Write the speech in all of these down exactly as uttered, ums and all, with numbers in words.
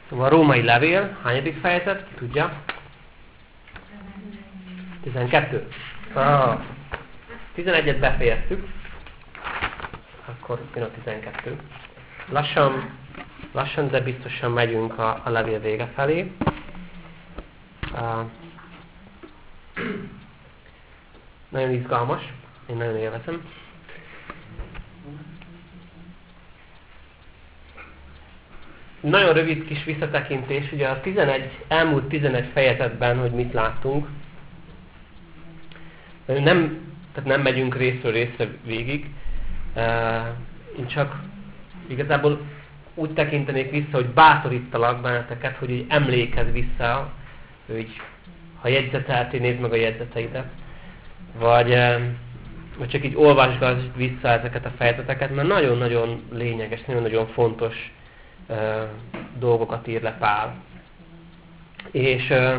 Szóval a római levél, hányadik fejezet, ki tudja? tizenkettő. Ah, tizenegyet befejeztük, akkor jön a tizenkettő. Lassan, lassan, de biztosan megyünk a, a levél vége felé. Uh, nagyon izgalmas, én nagyon élvezem. Nagyon rövid kis visszatekintés, ugye a tizenegy, elmúlt tizenegy fejezetben, hogy mit láttunk. Nem, tehát nem megyünk részről részre végig. Én csak igazából úgy tekintenék vissza, hogy bátorítalak benneteket, hogy így emlékezz vissza, hogy ha jegyzeteltél, nézd meg a jegyzeteidet. Vagy, vagy csak így olvasgass vissza ezeket a fejezeteket, mert nagyon-nagyon lényeges, nagyon-nagyon fontos uh, dolgokat ír le Pál. És uh,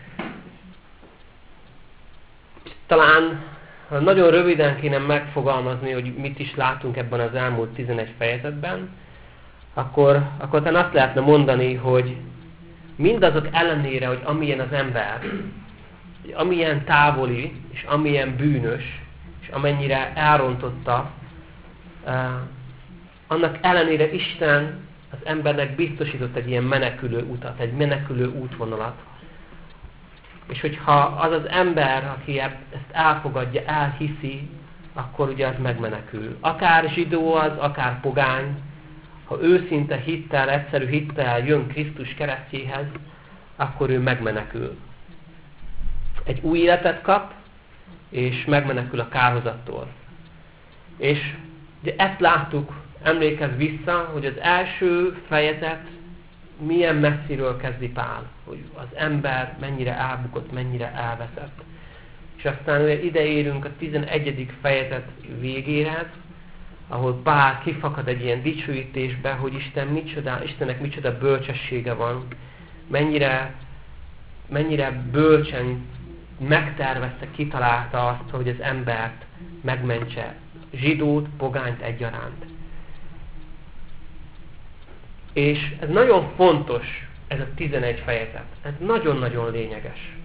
talán nagyon röviden kéne megfogalmazni, hogy mit is látunk ebben az elmúlt tizenegy fejezetben, akkor, akkor talán azt lehetne mondani, hogy mindazok ellenére, hogy amilyen az ember, hogy amilyen távoli, és amilyen bűnös, és amennyire elrontotta, uh, annak ellenére Isten az embernek biztosított egy ilyen menekülő utat, egy menekülő útvonalat. És hogyha az az ember, aki ezt elfogadja, elhiszi, akkor ugye az megmenekül. Akár zsidó az, akár pogány, ha őszinte hittel, egyszerű hittel jön Krisztus keresztjéhez, akkor ő megmenekül. Egy új életet kap, és megmenekül a kárhozattól. És ugye ezt láttuk, emlékezz vissza, hogy az első fejezet milyen messziről kezdi Pál, hogy az ember mennyire elbukott, mennyire elveszett. És aztán ugye ide érünk a tizenegyedik fejezet végére, ahol Pál kifakad egy ilyen dicsőítésbe, hogy Isten micsoda, Istennek micsoda bölcsessége van, mennyire, mennyire bölcsen megtervezte, kitalálta azt, hogy az embert megmentse, zsidót, pogányt egyaránt. És ez nagyon fontos, ez a tizenegy fejezet. Ez nagyon-nagyon lényeges.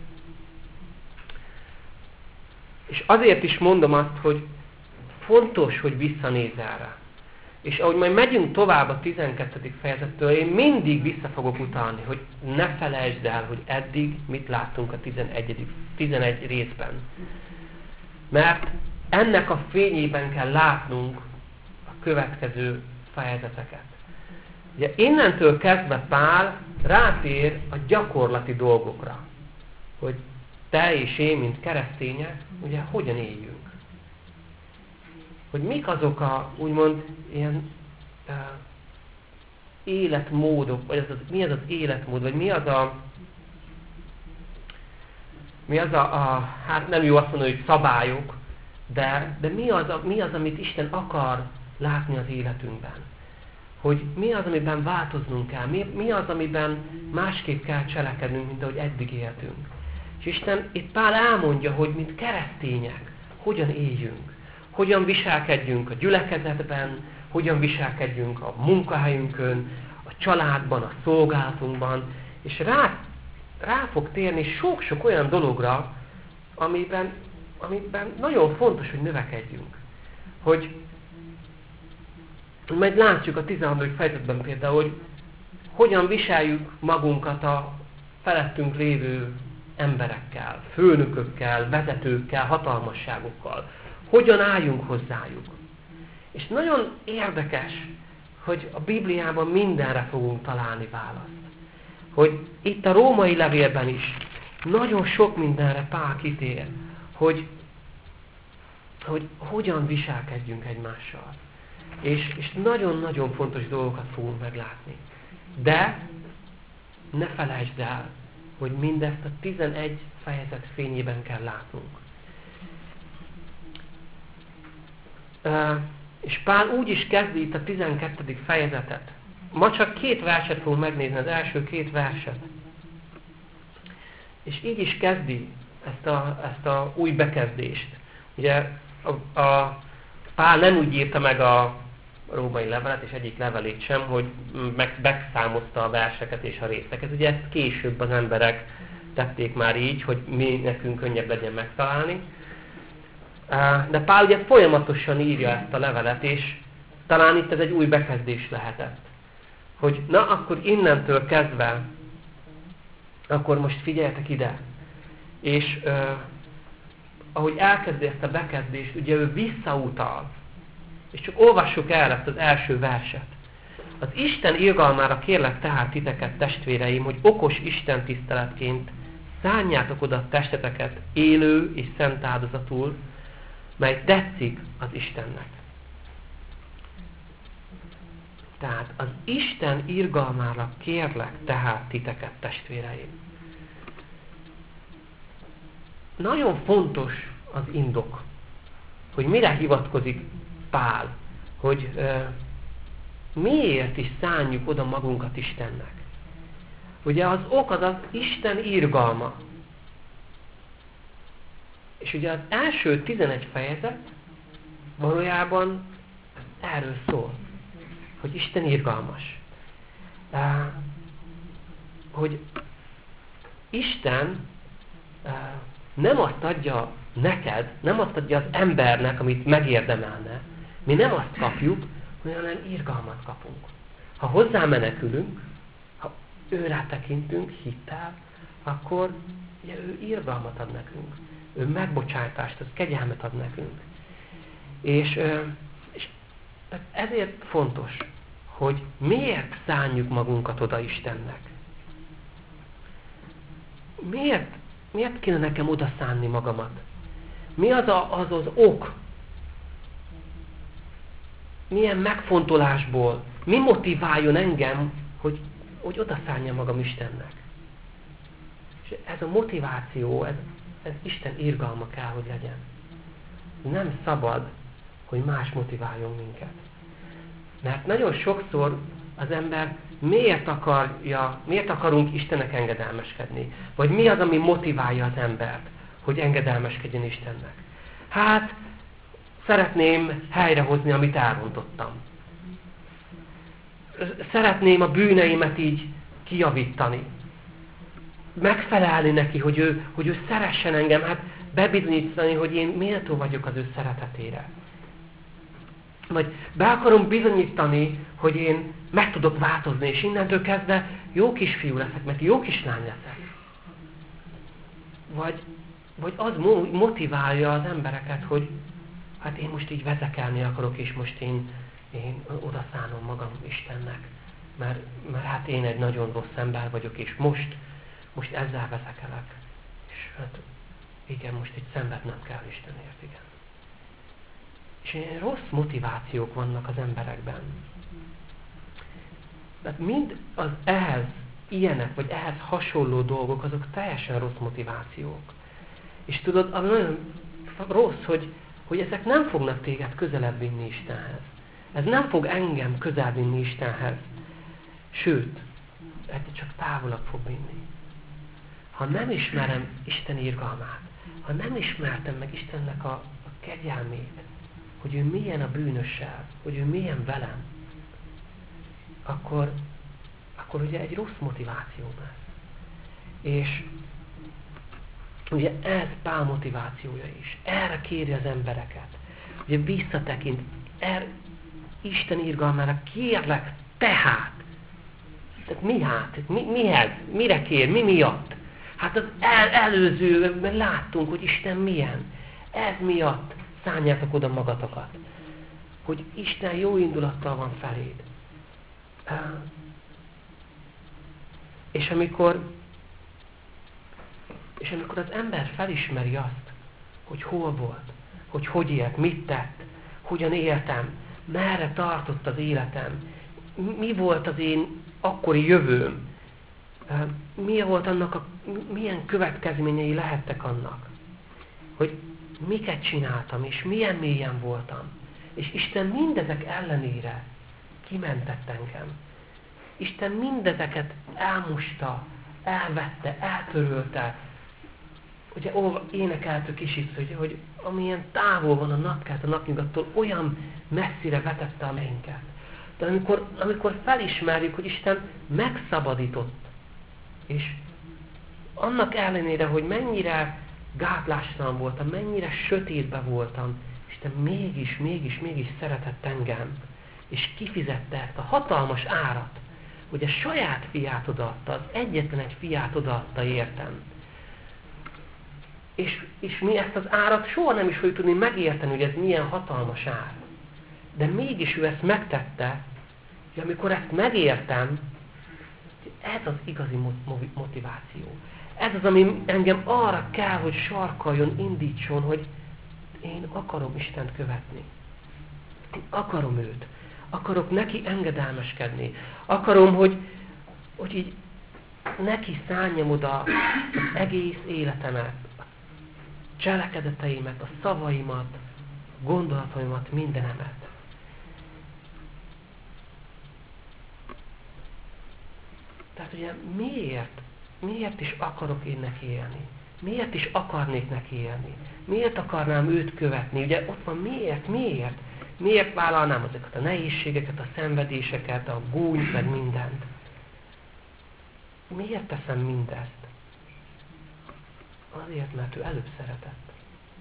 És azért is mondom azt, hogy fontos, hogy visszanézz erre. És ahogy majd megyünk tovább a tizenkettedik fejezettől, én mindig vissza fogok utalni, hogy ne felejtsd el, hogy eddig mit láttunk a tizenegyedik tizenegy részben. Mert ennek a fényében kell látnunk a következő fejezeteket. Ugye innentől kezdve Pál rátér a gyakorlati dolgokra, hogy te és én, mint keresztények, ugye hogyan éljünk. Hogy mik azok a, úgymond, ilyen uh, életmódok, vagy az, az, mi az az életmód, vagy mi az a, mi az a, a hát nem jó azt mondani, hogy szabályok, de, de mi, az a, mi az, amit Isten akar látni az életünkben. Hogy mi az, amiben változnunk kell, mi, mi az, amiben másképp kell cselekednünk, mint ahogy eddig éltünk. És Isten itt Pál elmondja, hogy mint keresztények, hogyan éljünk, hogyan viselkedjünk a gyülekezetben, hogyan viselkedjünk a munkahelyünkön, a családban, a szolgálatunkban, és rá, rá fog térni sok-sok olyan dologra, amiben, amiben nagyon fontos, hogy növekedjünk. Hogy majd látjuk a tizenharmadik fejezetben például, hogy hogyan viseljük magunkat a felettünk lévő emberekkel, főnökökkel, vezetőkkel, hatalmasságokkal. Hogyan álljunk hozzájuk. És nagyon érdekes, hogy a Bibliában mindenre fogunk találni választ. Hogy itt a római levélben is nagyon sok mindenre Pál kitér, hogy, hogy hogyan viselkedjünk egymással. És, és nagyon-nagyon fontos dolgokat fogunk meglátni. De ne felejtsd el, hogy mindezt a tizenegy fejezet fényében kell látnunk. Uh, és Pál úgy is kezdi itt a tizenkettedik fejezetet. Ma csak két verset fogunk megnézni, az első két verset. És így is kezdi ezt a, ezt a új bekezdést. Ugye a, a Pál nem úgy írta meg a, római levelet, és egyik levelét sem, hogy meg, megszámozta a verseket és a részeket. Ugye ezt később az emberek tették már így, hogy mi nekünk könnyebb legyen megtalálni. De Pál ugye folyamatosan írja ezt a levelet, és talán itt ez egy új bekezdés lehetett. Hogy na, akkor innentől kezdve, akkor most figyeljetek ide. És uh, ahogy elkezdi ezt a bekezdést, ugye ő visszautal. És csak olvassuk el ezt az első verset. Az Isten irgalmára kérlek tehát titeket, testvéreim, hogy okos Isten tiszteletként szánjátok oda testeteket élő és szent áldozatul, mely tetszik az Istennek. Tehát az Isten irgalmára kérlek tehát titeket, testvéreim. Nagyon fontos az indok, hogy mire hivatkozik Pál, hogy uh, miért is szánjuk oda magunkat Istennek. Ugye az ok az az Isten irgalma. És ugye az első tizenegy fejezet valójában erről szól, hogy Isten irgalmas. Uh, hogy Isten uh, nem azt adja neked, nem azt adja az embernek, amit megérdemelne. Mi nem azt kapjuk, hanem irgalmat kapunk. Ha hozzá menekülünk, ha őrá tekintünk hittel, akkor ugye ő irgalmat ad nekünk. Ő megbocsájtást, az kegyelmet ad nekünk. És, és ezért fontos, hogy miért szánjuk magunkat oda Istennek. Miért, miért kéne nekem oda szánni magamat? Mi az, a, az az ok? Milyen megfontolásból? Mi motiváljon engem, hogy, hogy oda szánjam magam Istennek? És ez a motiváció, ez, ez Isten irgalma kell, hogy legyen. Nem szabad, hogy más motiváljon minket. Mert nagyon sokszor az ember miért akarja, miért akarunk Istennek engedelmeskedni? Vagy mi az, ami motiválja az embert, hogy engedelmeskedjen Istennek? Hát, szeretném helyrehozni, amit elrontottam. Szeretném a bűneimet így kijavítani. Megfelelni neki, hogy ő, hogy ő szeressen engem, hát bebizonyítani, hogy én méltó vagyok az ő szeretetére. Vagy be akarom bizonyítani, hogy én meg tudok változni, és innentől kezdve jó kisfiú leszek, mert jó kislány leszek. Vagy, vagy az motiválja az embereket, hogy hát én most így vezekelni akarok, és most én, én odaszánom magam Istennek. Mert, mert hát én egy nagyon rossz ember vagyok, és most, most ezzel vezekelek. És hát igen, most egy szenvednem kell Istenért, igen. És ilyen rossz motivációk vannak az emberekben. Tehát mind az ehhez ilyenek, vagy ehhez hasonló dolgok, azok teljesen rossz motivációk. És tudod, az nagyon rossz, hogy, hogy ezek nem fognak téged közelebb vinni Istenhez. Ez nem fog engem közel vinni Istenhez. Sőt, ez csak távolabb fog vinni. Ha nem ismerem Isten irgalmát, ha nem ismertem meg Istennek a, a kegyelmét, hogy ő milyen a bűnössel, hogy ő milyen velem, akkor, akkor ugye egy rossz motiváció lesz. És ugye ez Pál motivációja is. Erre kéri az embereket. Ugye visszatekint, er, Isten irgalmára kérlek tehát. Tehát mi hát? Mi, mihez? Mire kér? Mi miatt? Hát az el, előzőben láttunk, hogy Isten milyen. Ez miatt szánjátok oda magatokat. Hogy Isten jó indulattal van feléd. És amikor, és amikor az ember felismeri azt, hogy hol volt, hogy hogy élt, mit tett, hogyan éltem, merre tartott az életem, mi volt az én akkori jövőm, mi volt annak a, milyen következményei lehettek annak, hogy miket csináltam, és milyen mélyen voltam. És Isten mindezek ellenére kimentett engem. Isten mindezeket elmosta, elvette, eltörölte. Ugye énekeltük is itt, hogy, hogy amilyen távol van a napkelt a napnyugattól, olyan messzire vetette a mennyünket. De amikor, amikor felismerjük, hogy Isten megszabadított, és annak ellenére, hogy mennyire gátlástalan voltam, mennyire sötétben voltam, Isten mégis, mégis, mégis szeretett engem, és kifizette ezt a hatalmas árat, hogy a saját fiát odaadta, az egyetlen egy fiát odaadta értem. És, és mi ezt az árat soha nem is fogjuk tudni megérteni, hogy ez milyen hatalmas ár. De mégis ő ezt megtette, hogy amikor ezt megértem, ez az igazi motiváció. Ez az, ami engem arra kell, hogy sarkaljon, indítson, hogy én akarom Istent követni. Én akarom őt. Akarok neki engedelmeskedni. Akarom, hogy, hogy így neki szálljam oda az egész életemet, a cselekedeteimet, a szavaimat, a gondolataimat, mindenemet. Tehát ugye miért? Miért is akarok én neki élni? Miért is akarnék neki élni? Miért akarnám őt követni? Ugye ott van miért? Miért? Miért vállalnám azokat a nehézségeket, a szenvedéseket, a gúnyt, meg mindent? Miért teszem mindezt? Azért, mert ő előbb szeretett.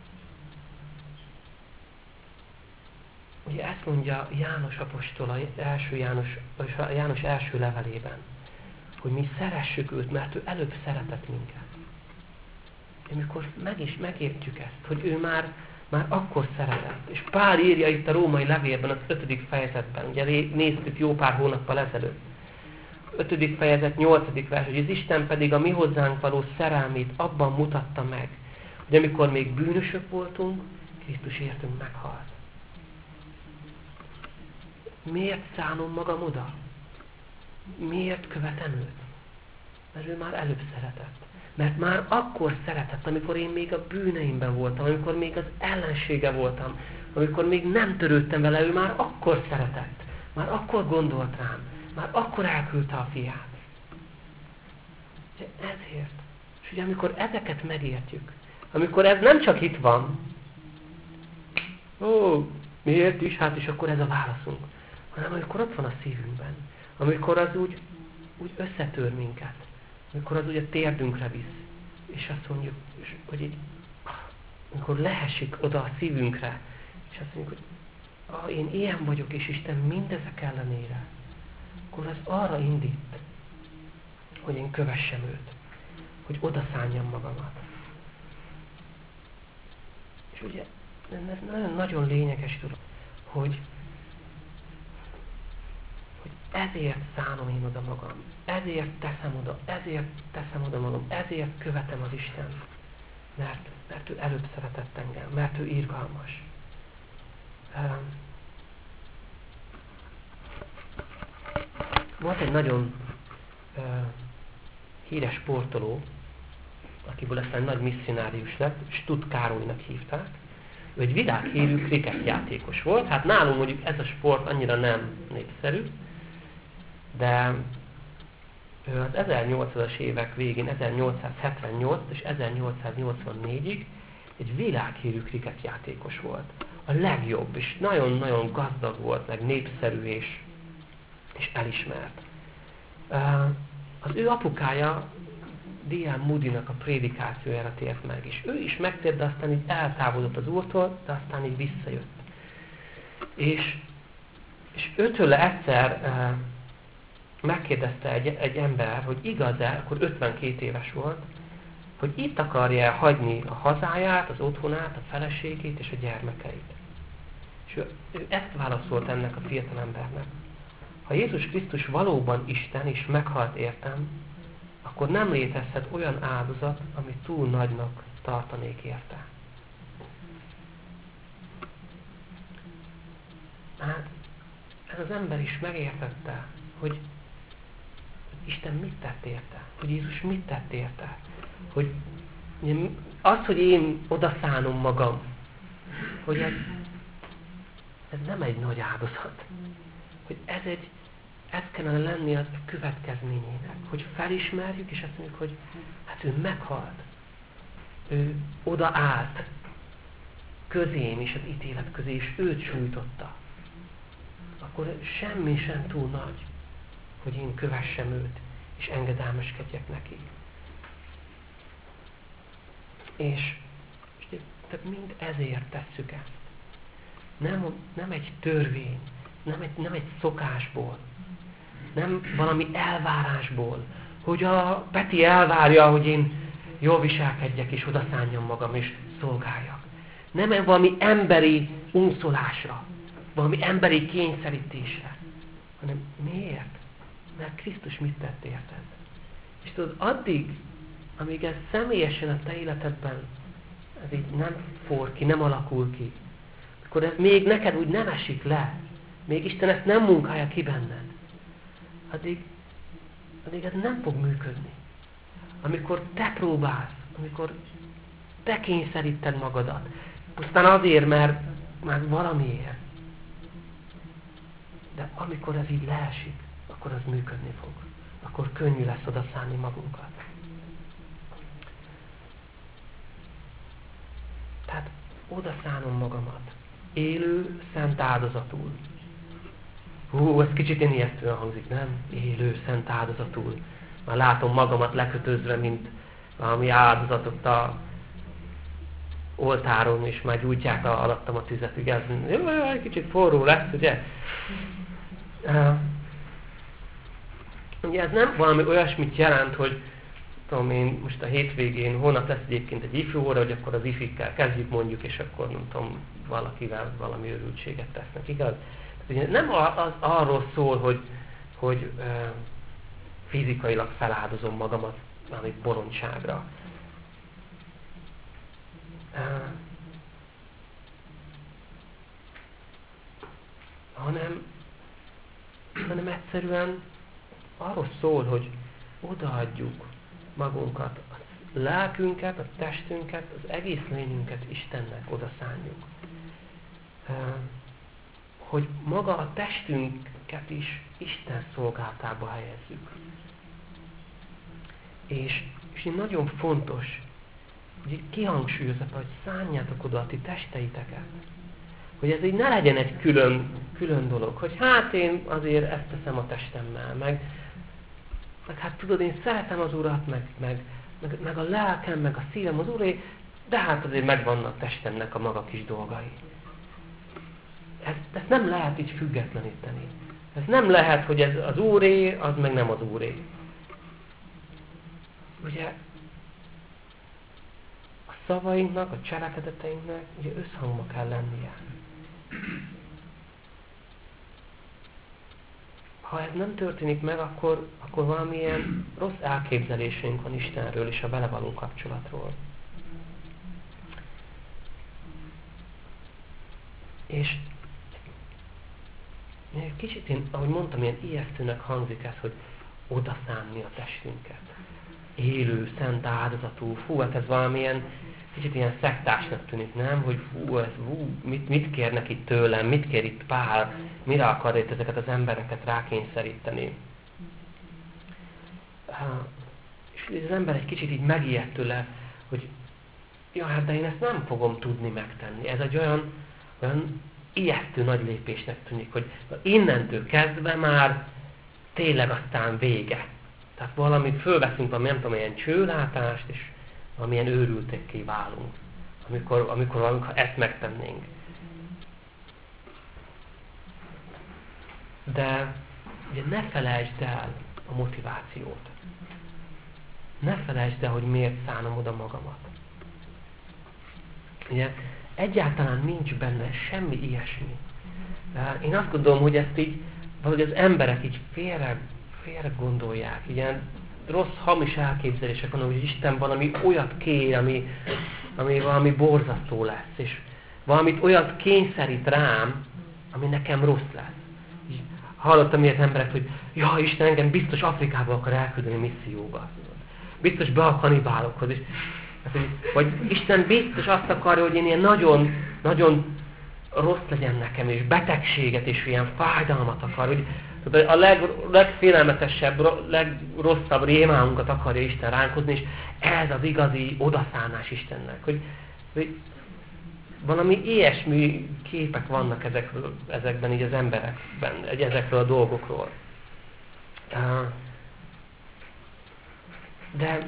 Ugye ezt mondja János apostol, első János, János első levelében, hogy mi szeressük őt, mert ő előbb szeretett minket. Amikor meg is megértjük ezt, hogy ő már, már akkor szeretett. És Pál írja itt a római levélben, az ötödik fejezetben, ugye néztük jó pár hónappal ezelőtt. ötödik fejezet, nyolcadik vers, hogy az Isten pedig a mi hozzánk való szerelmét abban mutatta meg, hogy amikor még bűnösök voltunk, Krisztus értünk meghalt. Miért szánom magam oda? Miért követem őt? Mert ő már előbb szeretett. Mert már akkor szeretett, amikor én még a bűneimben voltam, amikor még az ellensége voltam, amikor még nem törődtem vele, ő már akkor szeretett. Már akkor gondolt rám. Már akkor elküldte a fiát. Ugye ezért. És ugye amikor ezeket megértjük, amikor ez nem csak itt van, ó, miért is? Hát és akkor ez a válaszunk. Hanem amikor ott van a szívünkben. Amikor az úgy, úgy összetör minket. Amikor az úgy a térdünkre visz. És azt mondjuk, hogy így, amikor lehessik oda a szívünkre, és azt mondjuk, hogy ah, én ilyen vagyok, és Isten mindezek ellenére, akkor az arra indít, hogy én kövessem őt. Hogy odaszálljam magamat. És ugye, ez nagyon, nagyon lényeges dolog, hogy ezért szánom én oda magam, ezért teszem oda, ezért teszem oda magam, ezért követem az Istent, mert, mert ő előbb szeretett engem, mert ő irgalmas. Um, volt egy nagyon uh, híres sportoló, akiből aztán nagy misszionárius lett, Stutt Károlynak hívták. Ő egy világhírű kriketjátékos volt, hát nálunk mondjuk ez a sport annyira nem népszerű, de ő az ezernyolcszázas évek végén, ezernyolcszázhetvennyolc és ezernyolcszáznyolcvannégyig egy világhírű kriketjátékos volt. A legjobb, és nagyon-nagyon gazdag volt, meg népszerű és, és elismert. Az ő apukája D L Moody-nak a prédikációjára tért meg, és ő is megtért, de aztán így eltávolodott az Úrtól, de aztán így visszajött. És, és őtől egyszer megkérdezte egy, egy ember, hogy igaz-e, akkor ötvenkét éves volt, hogy itt akarja hagyni a hazáját, az otthonát, a feleségét és a gyermekeit. És ő, ő ezt válaszolt ennek a fiatal embernek. Ha Jézus Krisztus valóban Isten és meghalt értem, akkor nem létezhet olyan áldozat, amit túl nagynak tartanék érte. Hát ez az ember is megértette, hogy Isten mit tett érte, hogy Jézus mit tett érte, hogy az, hogy én odaszánom magam, hogy ez, ez nem egy nagy áldozat, hogy ez egy, ez kellene lenni az a következményének, hogy felismerjük, és azt mondjuk, hogy hát ő meghalt, ő odaállt, közém és az ítélet közé, és őt sújtotta, akkor semmi sem túl nagy, hogy én kövessem őt, és engedelmeskedjek neki. És, és tehát mind ezért tesszük ezt. Nem, nem egy törvény, nem egy, nem egy szokásból, nem valami elvárásból, hogy a Peti elvárja, hogy én jól viselkedjek, és odaszánjam magam, és szolgáljak. Nem valami emberi unszolásra, valami emberi kényszerítésre, hanem miért? Mert Krisztus mit tett érted? És tudod, addig, amíg ez személyesen a te életedben ez így nem forr ki, nem alakul ki, akkor ez még neked úgy nem esik le, még Isten ezt nem munkálja ki benned, addig, addig ez nem fog működni. Amikor te próbálsz, amikor te kényszeríted magadat, pusztán azért, mert már valamiért, de amikor ez így leesik, akkor az működni fog. Akkor könnyű lesz odaszállni magunkat. Tehát odaszállom magamat. Élő, szent áldozatul. Hú, ez kicsit én ijesztően hangzik, nem? Élő, szent áldozatul. Már látom magamat lekötözve, mint valami áldozatot a oltáron, és már gyújtják a, alattam a tüzet, ugye? Egy kicsit forró lesz, ugye? Uh, ugye ez nem valami olyasmit jelent, hogy tudom én, most a hétvégén, holnap lesz egyébként egy ifjú óra, hogy akkor az ifikkel kezdjük mondjuk, és akkor nem tudom, valakivel valami örültséget tesznek, igaz? Ugye nem az arról szól, hogy, hogy uh, fizikailag feláldozom magamat valami bolondságra. Uh, hanem, hanem egyszerűen arról szól, hogy odaadjuk magunkat, a lelkünket, a testünket, az egész lényünket Istennek odaszánjuk. Uh, hogy maga a testünket is Isten szolgálatába helyezzük. És, és így nagyon fontos, hogy kihangsúlyozza, hogy szánjátok oda a ti testeiteket. Hogy ez így ne legyen egy külön, külön dolog, hogy hát én azért ezt teszem a testemmel, meg, meg hát tudod, én szeretem az Urat, meg, meg, meg, meg a lelkem, meg a szívem az Uré, de hát azért megvannak testemnek a maga kis dolgai. Ezt, ezt nem lehet így függetleníteni. Ez nem lehet, hogy ez az Úré, az meg nem az Úré. Ugye a szavainknak, a cselekedeteinknek ugye összhangba kell lennie. Ha ez nem történik meg, akkor, akkor valamilyen rossz elképzelésünk van Istenről és a vele való kapcsolatról. És kicsit én, ahogy mondtam, ilyen ijesztőnek hangzik ez, hogy odaszánni a testünket. Élő, szent áldozatú. Fú, hát ez valamilyen kicsit ilyen szektásnak tűnik, nem? Hogy fú, ez, fú mit, mit kérnek itt tőlem, mit kér itt Pál, mire akar itt ezeket az embereket rákényszeríteni. És az ember egy kicsit így megijed tőle, hogy ja, hát de én ezt nem fogom tudni megtenni. Ez egy olyan, olyan ijesztő nagy lépésnek tűnik, hogy innentől kezdve már tényleg aztán vége. Tehát valamit fölveszünk, valami nem tudom, ilyen csőlátást, és valamilyen őrültekké válunk, amikor, amikor, amikor ezt megtennénk. De ugye ne felejtsd el a motivációt. Ne felejtsd el, hogy miért szánom oda magamat. Ugye egyáltalán nincs benne semmi ilyesmi. Én azt gondolom, hogy ezt így valahogy az emberek így félre, félre gondolják. Ilyen rossz, hamis elképzelések vannak, hogy Isten valami olyat kér, ami, ami valami borzasztó lesz. És valamit olyat kényszerít rám, ami nekem rossz lesz. Így hallottam ilyet emberek, hogy ja, Isten engem biztos Afrikába akar elküldeni misszióba. Biztos be a kanibálokhoz. És, vagy Isten biztos azt akarja, hogy én ilyen nagyon, nagyon rossz legyen nekem, és betegséget, és ilyen fájdalmat akar. Hogy a leg, legfélelmetesebb, legrosszabb rémálunkat akarja Isten ránk hozni, és ez az igazi odaszánás Istennek. Hogy, hogy valami ilyesmi képek vannak ezekről, ezekben így az emberekben, ezekről a dolgokról. De,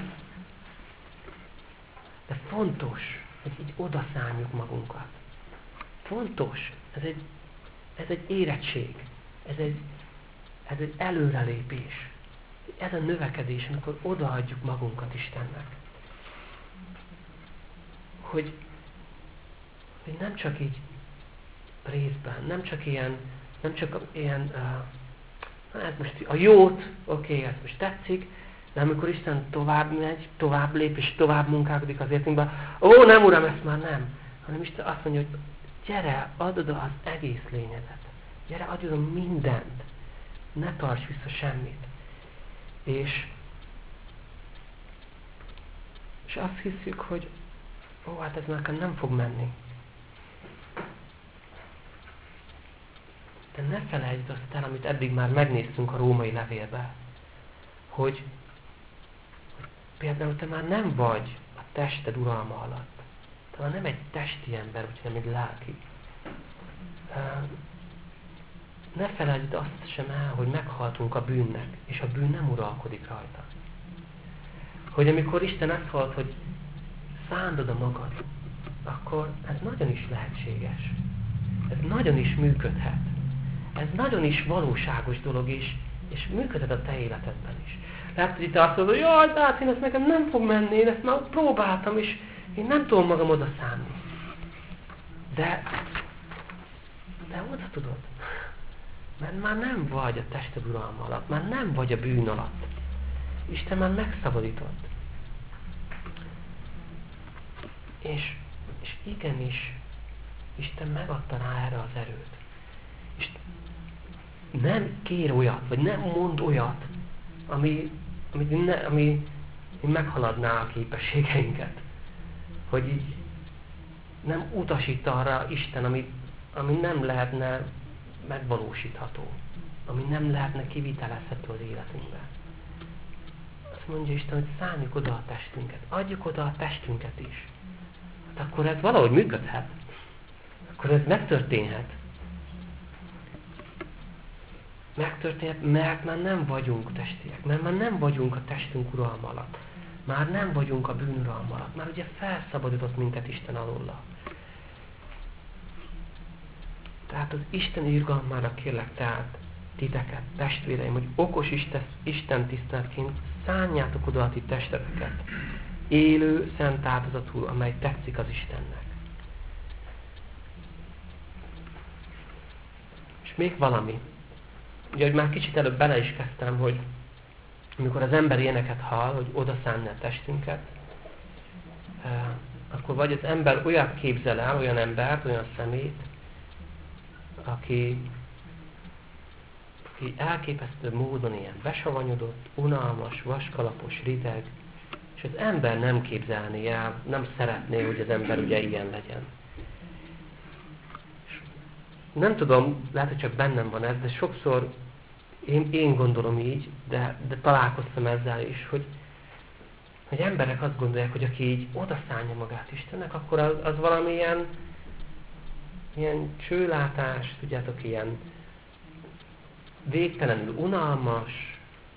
de fontos, hogy így odaszálljuk magunkat. Fontos, ez egy, ez egy érettség, ez egy, ez egy előrelépés. Ez a növekedés, amikor odaadjuk magunkat Istennek. Hogy, hogy nem csak így részben, nem csak ilyen, nem csak ilyen, uh, hát most a jót, oké, okay, ez most tetszik, de amikor Isten tovább megy, tovább lép, és tovább munkálkodik az életünkben, ó, nem Uram, ezt már nem. Hanem Isten azt mondja, hogy gyere, add oda az egész lényedet. Gyere, adj oda mindent. Ne tarts vissza semmit. És, és azt hiszük, hogy ó, hát ez nekem nem fog menni. De ne felejtsd azt el, amit eddig már megnéztünk a római levélben, hogy, hogy például te már nem vagy a tested uralma alatt. Te már nem egy testi ember, úgyhogy nem egy lelki. Ne felejtsd azt sem el, hogy meghaltunk a bűnnek, és a bűn nem uralkodik rajta. Hogy amikor Isten azt halt, hogy szándod a magad, akkor ez nagyon is lehetséges. Ez nagyon is működhet. Ez nagyon is valóságos dolog is, és működhet a te életedben is. Lehet, hogy te azt mondod, hogy jaj, de hát én ezt nekem nem fog menni, én ezt már próbáltam, és én nem tudom magam oda szánni. De, de oda tudod. Mert már nem vagy a tested uralma alatt, már nem vagy a bűn alatt. Isten már megszabadított. És, és igenis, Isten megadta rá erre az erőt. És nem kér olyat, vagy nem mond olyat, ami, ami, ne, ami meghaladná a képességeinket. Hogy így nem utasít arra Isten, ami, ami nem lehetne megvalósítható, ami nem lehetne kivitelezhető az életünkben. Azt mondja Isten, hogy szálljuk oda a testünket, adjuk oda a testünket is. Hát akkor ez valahogy működhet. Akkor ez megtörténhet. Megtörténhet, mert már nem vagyunk testiek, mert már nem vagyunk a testünk uralma alatt. Már nem vagyunk a bűn uralma alatt. Már ugye felszabadított minket Isten alóla. Tehát az Isten irgalmára kérlek tehát titeket, testvéreim, hogy okos Isten tiszteletként szánjátok oda a ti testeteket. Élő, szent áldozatul, amely tetszik az Istennek. És még valami. Ugye, hogy már kicsit előbb bele is kezdtem, hogy amikor az ember ilyeneket hall, hogy oda szánni a testünket, akkor vagy az ember olyat képzel el, olyan embert, olyan szemét, aki, aki elképesztő módon ilyen besavanyodott, unalmas, vaskalapos, rideg, és az ember nem képzelné el, nem szeretné, hogy az ember ugye ilyen legyen. És nem tudom, lehet, hogy csak bennem van ez, de sokszor én, én gondolom így, de, de találkoztam ezzel is, hogy, hogy emberek azt gondolják, hogy aki így odaszánja magát Istennek, akkor az, az valamilyen ilyen csőlátás, tudjátok, ilyen végtelenül unalmas,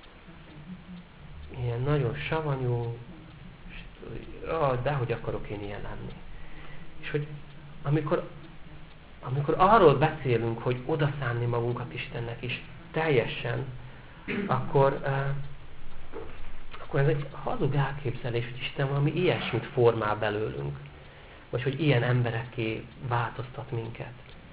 ilyen nagyon savanyú, és ah, dehogy akarok én ilyen lenni. És hogy amikor, amikor arról beszélünk, hogy odaszánni magunkat Istennek is teljesen, akkor, uh, akkor ez egy hazug elképzelés, hogy Isten valami ilyesmit formál belőlünk. Vagy hogy ilyen emberekké változtat minket.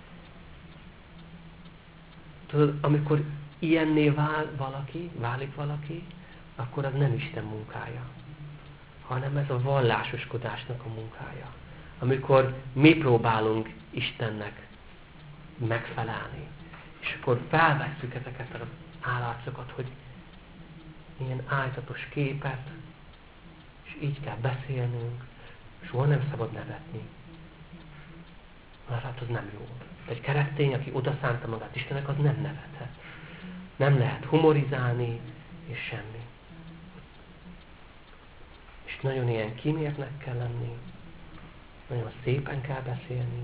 Tudod, amikor ilyenné vál valaki, válik valaki, akkor az nem Isten munkája, hanem ez a vallásoskodásnak a munkája. Amikor mi próbálunk Istennek megfelelni. És akkor felvesszük ezeket az állarcokat, hogy ilyen ájtatos képet, és így kell beszélnünk, soha nem szabad nevetni. Mert hát az nem jó. Egy keresztény, aki odaszánta magát Istennek, az nem nevethet. Nem lehet humorizálni, és semmi. És nagyon ilyen kimértnek kell lenni. nagyon szépen kell beszélni.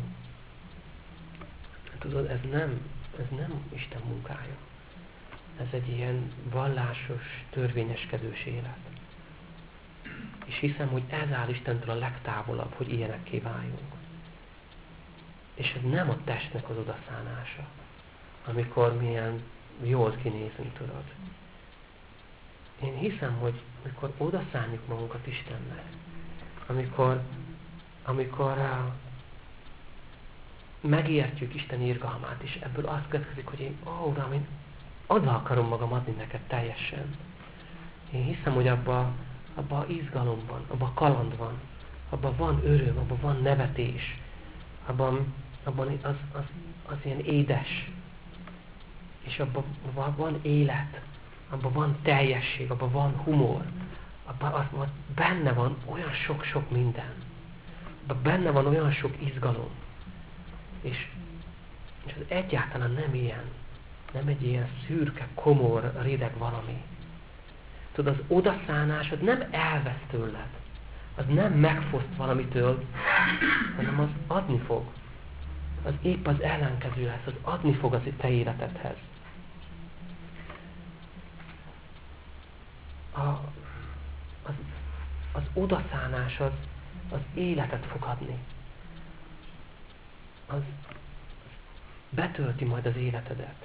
Tudod, ez nem, ez nem Isten munkája. Ez egy ilyen vallásos, törvényeskedős élet. És hiszem, hogy ez áll Istentől a legtávolabb, hogy ilyenekké váljunk. És ez nem a testnek az odaszánása, amikor milyen jól kinézünk, tudod. Én hiszem, hogy amikor odaszánjuk magunkat Istennek, amikor, amikor uh, megértjük Isten irgalmát, és ebből az következik, hogy én, ó, Uram, én oda akarom magam adni neked teljesen. Én hiszem, hogy abban abba izgalom van, abban kaland van, abban van öröm, abban van nevetés, abban, abban az, az, az ilyen édes, és abban van élet, abban van teljesség, abban van humor, abban az, az benne van olyan sok-sok minden, abban benne van olyan sok izgalom, és, és az egyáltalán nem ilyen, nem egy ilyen szürke, komor, rédeg valami. Tudod, az odaszánás az nem elvesz tőled, az nem megfoszt valamitől, hanem az adni fog. Az épp az ellenkező lesz, az adni fog az te életedhez. A, az, az odaszánás az, az életet fog adni. Az betölti majd az életedet.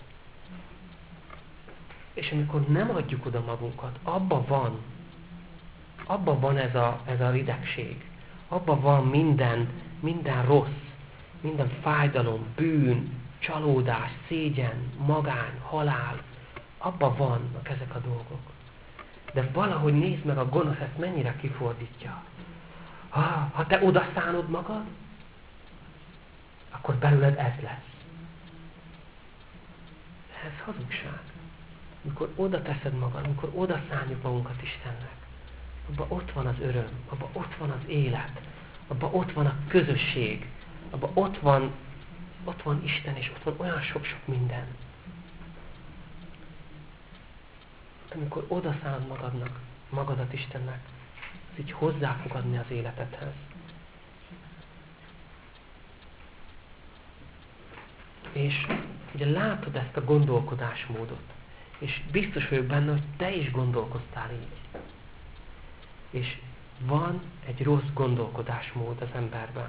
És amikor nem adjuk oda magunkat, abban van, abban van ez a, ez a ridegség. Abban van minden, minden rossz, minden fájdalom, bűn, csalódás, szégyen, magány, halál. Abban vannak ezek a dolgok. De valahogy nézd meg a gonosz ezt mennyire kifordítja. Ha, ha te odaszánod magad, akkor belőled ez lesz. Ez hazugság. Amikor oda teszed magad, amikor oda szánjuk magunkat Istennek, abban ott van az öröm, abban ott van az élet, abban ott van a közösség, abban ott van, ott van Isten, és ott van olyan sok-sok minden. Amikor oda szánod magadnak, magadat Istennek, az így hozzá fog adni az életedhez. És ugye látod ezt a gondolkodásmódot, és biztos vagyok benne, hogy te is gondolkoztál így. És van egy rossz gondolkodásmód az emberben.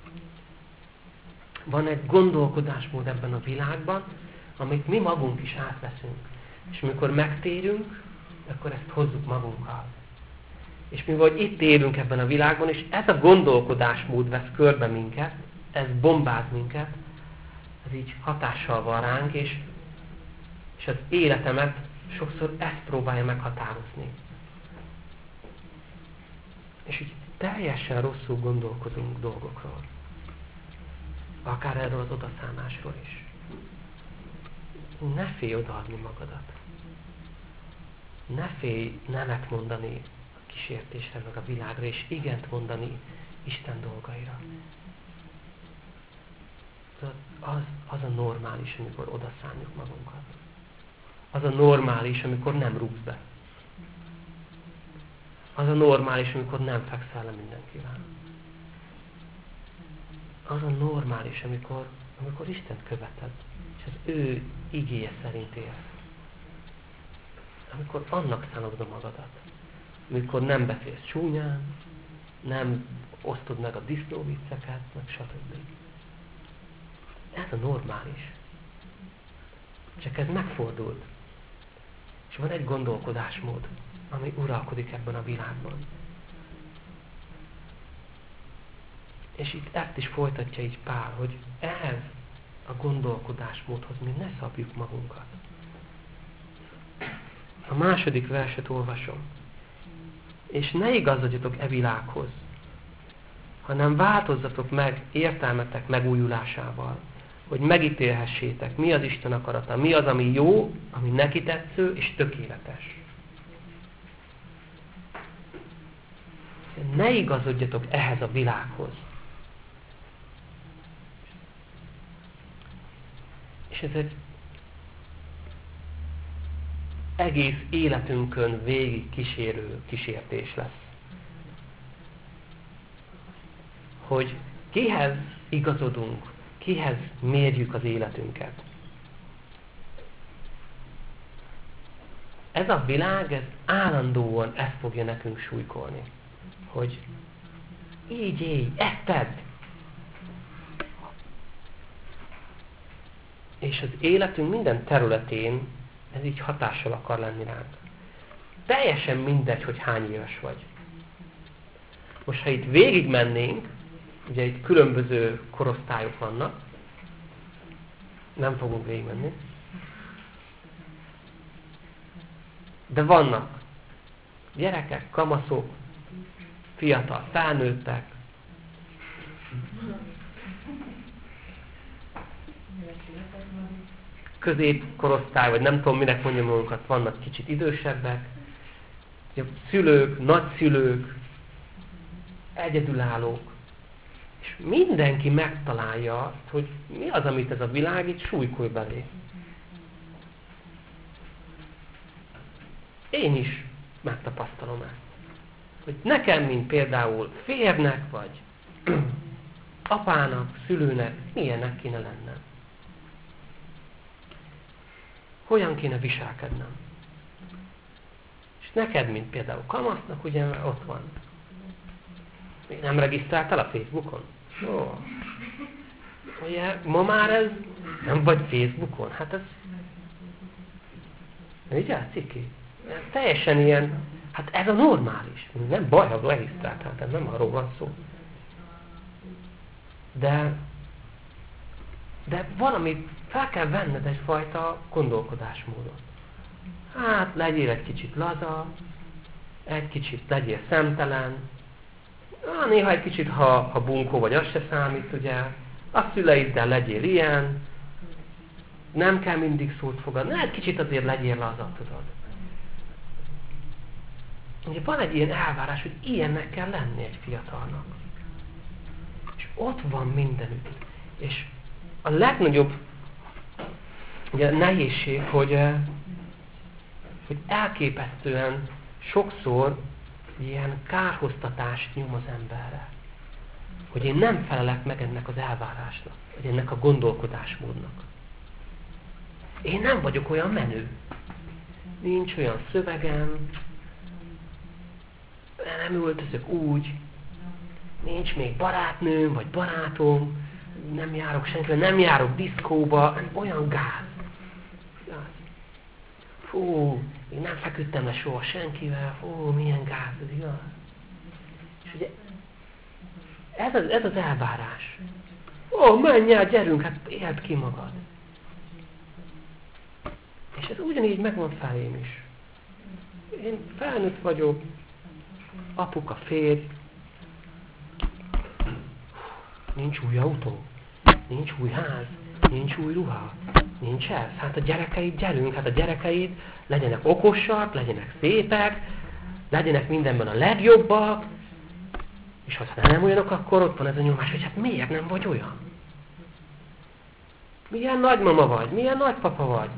Van egy gondolkodásmód ebben a világban, amit mi magunk is átveszünk. És amikor megtérünk, akkor ezt hozzuk magunkkal. És mi vagy itt élünk ebben a világban, és ez a gondolkodásmód vesz körbe minket, ez bombáz minket, ez így hatással van ránk, és, és az életemet sokszor ezt próbálja meghatározni. És így teljesen rosszul gondolkodunk dolgokról. Akár erről az odaszánásról is. Ne félj odaadni magadat. Ne félj nemet mondani a kísértésre, meg a világra, és igent mondani Isten dolgaira. Az, az a normális, amikor odaszánjuk magunkat. Az a normális, amikor nem rúgsz be. Az a normális, amikor nem fekszel le mindenkivel. Az a normális, amikor, amikor Istent követed, és az ő igéje szerint élsz. Amikor annak szánod be magadat. Amikor nem beszélsz csúnyán, nem osztod meg a disznóvicceket, meg stb. Ez a normális. Csak ez megfordult. És van egy gondolkodásmód, ami uralkodik ebben a világban. És itt ezt is folytatja így Pál, hogy ehhez a gondolkodásmódhoz mi ne szabjuk magunkat. A második verset olvasom. És ne igazodjatok e világhoz, hanem változzatok meg értelmetek megújulásával, hogy megítélhessétek, mi az Isten akarata, mi az, ami jó, ami neki tetsző és tökéletes. Ne igazodjatok ehhez a világhoz. És ez egy egész életünkön végig kísérő kísértés lesz. Hogy kihez igazodunk, kihez mérjük az életünket. Ez a világ, ez állandóan ezt fogja nekünk súlykolni. Hogy így élj, ezt tedd. És az életünk minden területén ez így hatással akar lenni ránk. Teljesen mindegy, hogy hány éves vagy. Most, ha itt végigmennénk, ugye itt különböző korosztályok vannak, nem fogunk végigmenni, de vannak gyerekek, kamaszok, fiatal felnőttek, középkorosztály, vagy nem tudom, minek mondjam magunkat, vannak kicsit idősebbek, szülők, nagyszülők, egyedülállók, és mindenki megtalálja azt, hogy mi az, amit ez a világ itt súlykolj belé. Én is megtapasztalom ezt. Hogy nekem, mint például férnek, vagy apának, szülőnek, milyennek kéne lennem. Hogyan kéne viselkednem. És neked, mint például kamasznak, ugye ott van. Még nem regisztráltál a Facebookon? Ó. Ugye, ma már ez nem vagy Facebookon? Hát ez... Ugye, ciki? Ez teljesen ilyen... Hát ez a normális. Nem baj, ha regisztráltál, tehát nem arról van szó. De... De valami... Fel kell venned egyfajta gondolkodásmódot. Hát legyél egy kicsit laza, egy kicsit legyél szemtelen, ah, néha egy kicsit, ha, ha bunkó vagy, az se számít, ugye. A szüleiddel legyél ilyen, nem kell mindig szót fogadni, egy kicsit azért legyél laza, tudod. Ugye van egy ilyen elvárás, hogy ilyennek kell lenni egy fiatalnak. És ott van mindenütt. És a legnagyobb ugye, nehézség, hogy, hogy elképesztően sokszor ilyen kárhoztatást nyom az emberre. Hogy én nem felelek meg ennek az elvárásnak, vagy ennek a gondolkodásmódnak. Én nem vagyok olyan menő. Nincs olyan szövegem, nem öltözök úgy, nincs még barátnőm, vagy barátom, nem járok senkivel, nem járok diszkóba, olyan gáz. gáz. Fú, én nem feküdtem le soha senkivel, fú, milyen gáz, ez igaz? És ugye ez az, ez az elvárás. Ó, menj el, gyerünk, hát éld ki magad. És ez ugyanígy megvan felém is. Én felnőtt vagyok, apuka, férj, nincs új autó, nincs új ház, nincs új ruha, nincs ez. Hát a gyerekeid, gyerünk, hát a gyerekeid legyenek okosak, legyenek szépek, legyenek mindenben a legjobbak, és ha nem olyanok, akkor ott van ez a nyomás, hogy hát miért nem vagy olyan? Milyen nagymama vagy? Milyen nagypapa vagy?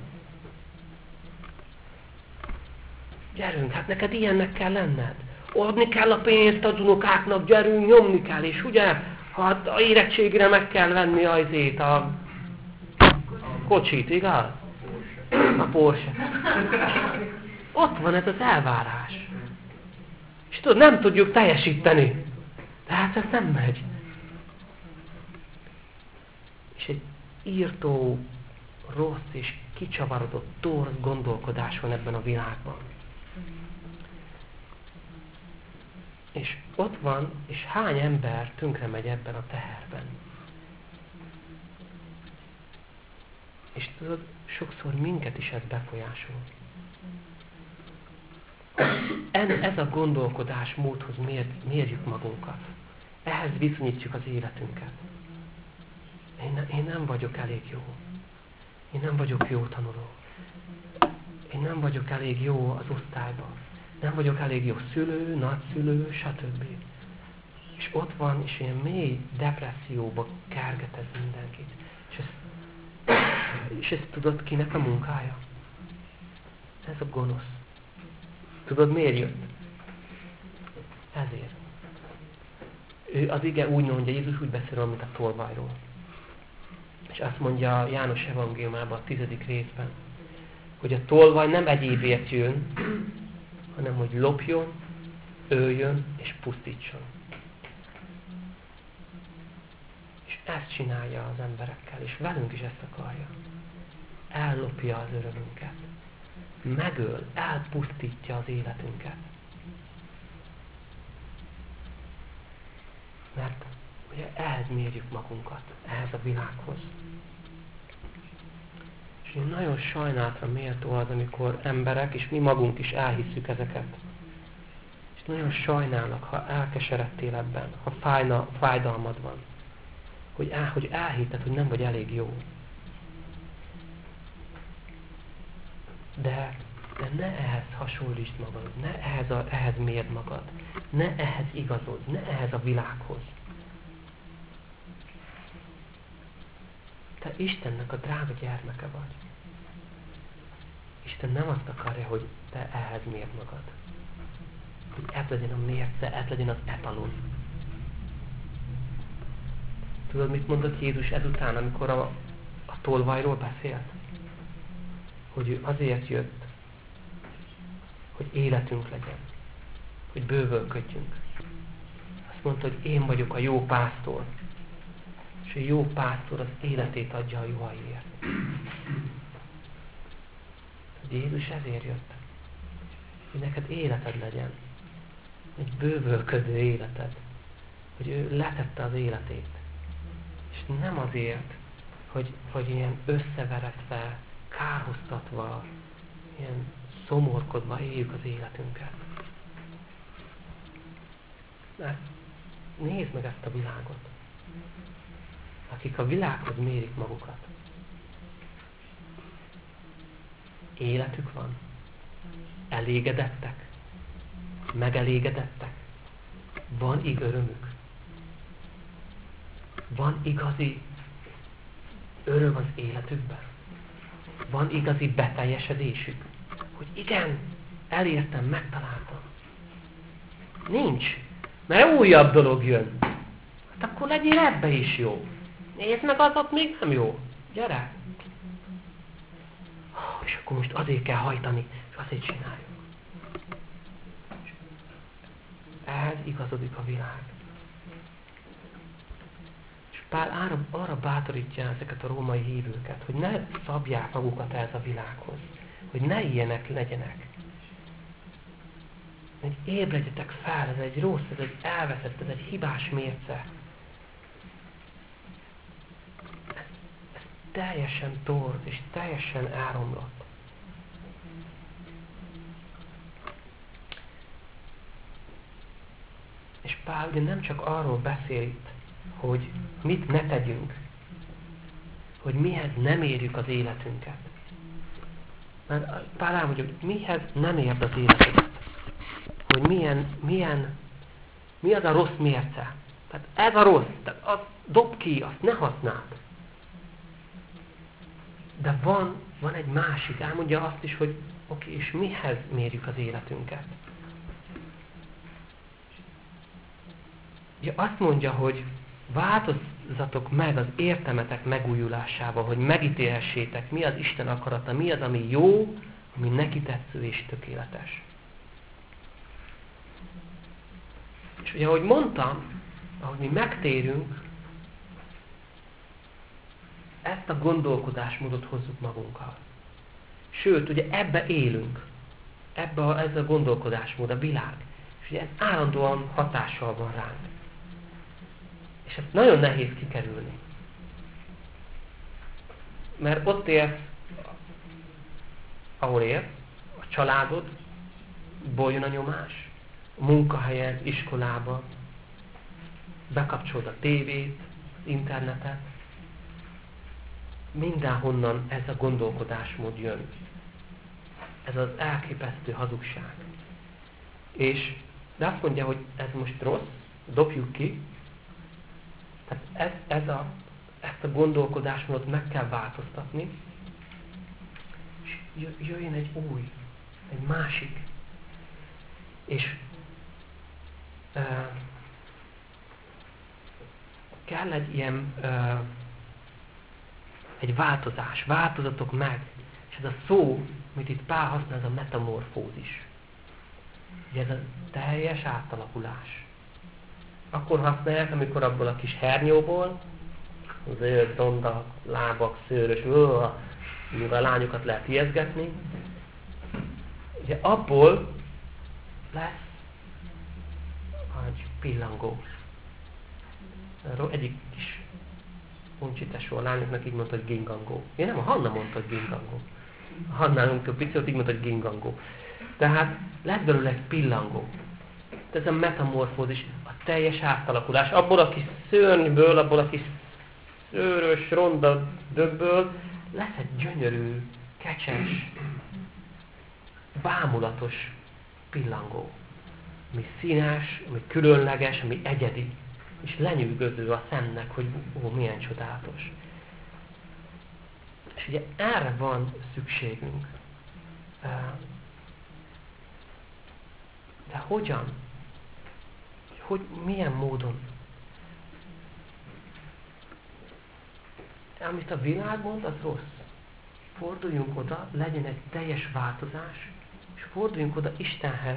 Gyerünk, hát neked ilyennek kell lenned. Adni kell a pénzt az unokáknak, gyerünk, nyomni kell, és ugye, hát a érettségre meg kell venni azért a kocsit, igaz? A Porsche. Ott van ez az elvárás. És tudod, nem tudjuk teljesíteni. Tehát ez nem megy. És egy írtó, rossz és kicsavarodott, torz gondolkodás van ebben a világban. És ott van, és hány ember tönkre megy ebben a teherben. És tudod, sokszor minket is ez befolyásol. Ez a gondolkodásmódhoz mérjük magunkat. Ehhez viszonyítjuk az életünket. Én, ne, én nem vagyok elég jó. Én nem vagyok jó tanuló. Én nem vagyok elég jó az osztályban. Nem vagyok elég jó szülő, nagyszülő, stb. És ott van, és ilyen mély depresszióba kergetez mindenkit. És ezt, és ezt tudod, kinek a munkája? Ez a gonosz. Tudod, miért jött? Ezért. Ő az ige úgy mondja, Jézus úgy beszél, mint a tolvajról. És azt mondja János evangéliumában, a tizedik részben, hogy a tolvaj nem egyébért jön, hanem hogy lopjon, öljön és pusztítson. És ezt csinálja az emberekkel, és velünk is ezt akarja. Ellopja az örömünket. Megöl, elpusztítja az életünket. Mert ugye ehhez mérjük magunkat, ehhez a világhoz. És nagyon sajnálatra méltó az, amikor emberek, és mi magunk is elhisszük ezeket. És nagyon sajnálnak, ha elkeseredtél ebben, ha fájna, fájdalmad van. Hogy, el, hogy elhitted, hogy nem vagy elég jó. De, de ne ehhez hasonlítsd magad, ne ehhez, a, ehhez mérd magad, ne ehhez igazodj, ne ehhez a világhoz. Te Istennek a drága gyermeke vagy. Isten nem azt akarja, hogy te ehhez mérd magad. Hogy ez legyen a mérce, ez legyen az etalon. Tudod, mit mondott Jézus ezután, amikor a, a tolvajról beszélt? Hogy ő azért jött, hogy életünk legyen. Hogy bővölködjünk. Azt mondta, hogy én vagyok a jó pásztor. És a jó pásztor az életét adja a juhaiért. Hogy Jézus ezért jött. Hogy neked életed legyen. Egy bővölködő életed. Hogy ő letette az életét. És nem azért, hogy, hogy ilyen összeveredve, kárhoztatva, ilyen szomorkodva éljük az életünket. Mert nézd meg ezt a világot. Akik a világhoz mérik magukat. Életük van. Elégedettek. Megelégedettek. Van ig örömük. Van igazi öröm az életükben. Van igazi beteljesedésük. Hogy igen, elértem, megtaláltam. Nincs. Mert újabb dolog jön. Hát akkor legyél ebbe is jó. Nézd meg, az ott még nem jó. Gyere. És akkor most azért kell hajtani, és azért csináljuk. Ehhez igazodik a világ. És Pál arra, arra bátorítja ezeket a római hívőket, hogy ne szabják magukat ehhez a világhoz. Hogy ne ilyenek legyenek. Hogy ébredjetek fel, ez egy rossz, ez egy elveszett, ez egy hibás mérce. Ez, ez teljesen torz és teljesen elromlott. És Pál ugye nem csak arról beszél itt, hogy mit ne tegyünk, hogy mihez nem érjük az életünket. Mert Pál elmondja, hogy mihez nem érd az életünket. Hogy milyen, milyen, mi az a rossz mérce. Tehát ez a rossz, tehát azt dob ki, azt ne használd. De van, van egy másik, elmondja azt is, hogy oké, okay, és mihez mérjük az életünket. Ugye azt mondja, hogy változzatok meg az értelmetek megújulásával, hogy megítélhessétek, mi az Isten akarata, mi az, ami jó, ami neki tetsző és tökéletes. És ugye, ahogy mondtam, ahogy mi megtérünk, ezt a gondolkodásmódot hozzuk magunkkal. Sőt, ugye ebbe élünk. Ebbe a, ez a gondolkodásmód, a világ. És ugye ez állandóan hatással van ránk. És ezt nagyon nehéz kikerülni. Mert ott élsz, ahol élsz, a családod, ból jön a nyomás, a munkahelyen, iskolába, bekapcsolod a tévét, internetet, mindenhonnan ez a gondolkodásmód jön. Ez az elképesztő hazugság. És de azt mondja, hogy ez most rossz, dobjuk ki. Tehát ez, ez a, ezt a gondolkodásmódot meg kell változtatni. És jöjjön egy új, egy másik. És uh, kell egy ilyen, uh, egy változás, változatok meg. És ez a szó, amit itt Pál használ, ez a metamorfózis. Ugye ez a teljes átalakulás. Akkor használják, amikor abból a kis hernyóból, zöld, ronda, lábak, szőrös, mivel a lányokat lehet ijeszgetni, ugye abból lesz egy pillangó. Egyik kis uncsi tesó a lányoknak így mondta, hogy gingangó. Én nem, a Hanna mondta, hogy gingangó. A Hannánunk a pici, így mondta, hogy gingangó. Tehát lesz belőle egy pillangó. Ez a metamorfózis, a teljes átalakulás. Abból a kis szörnyből, abból a kis szőrös, ronda dögből lesz egy gyönyörű, kecses, bámulatos pillangó. Ami színes, ami különleges, ami egyedi. És lenyűgöző a szemnek, hogy ó, milyen csodálatos. És ugye erre van szükségünk. De hogyan? Hogy milyen módon? Amit a világ mond, az rossz. Forduljunk oda, legyen egy teljes változás, és forduljunk oda Istenhez,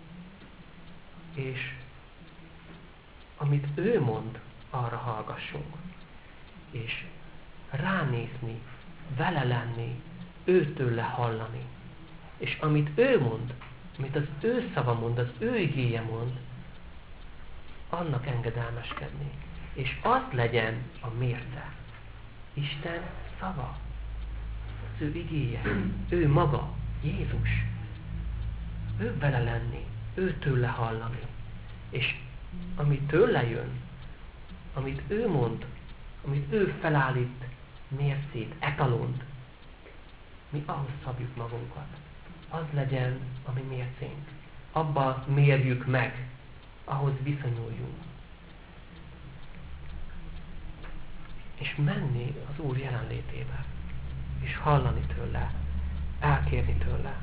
és amit ő mond, arra hallgassunk. És ránézni, vele lenni, őtőle hallani. És amit ő mond, amit az ő szava mond, az ő igéje mond, annak engedelmeskedni. És az legyen a mérce. Isten szava. Az ő igéje. Ő maga. Jézus. Ő vele lenni. Ő tőle hallani. És ami tőle jön, amit ő mond, amit ő felállít, mércét, etalont, mi ahhoz szabjuk magunkat. Az legyen a mi mércénk. Abba mérjük meg, ahhoz viszonyuljunk. És menni az Úr jelenlétébe, és hallani tőle, elkérni tőle.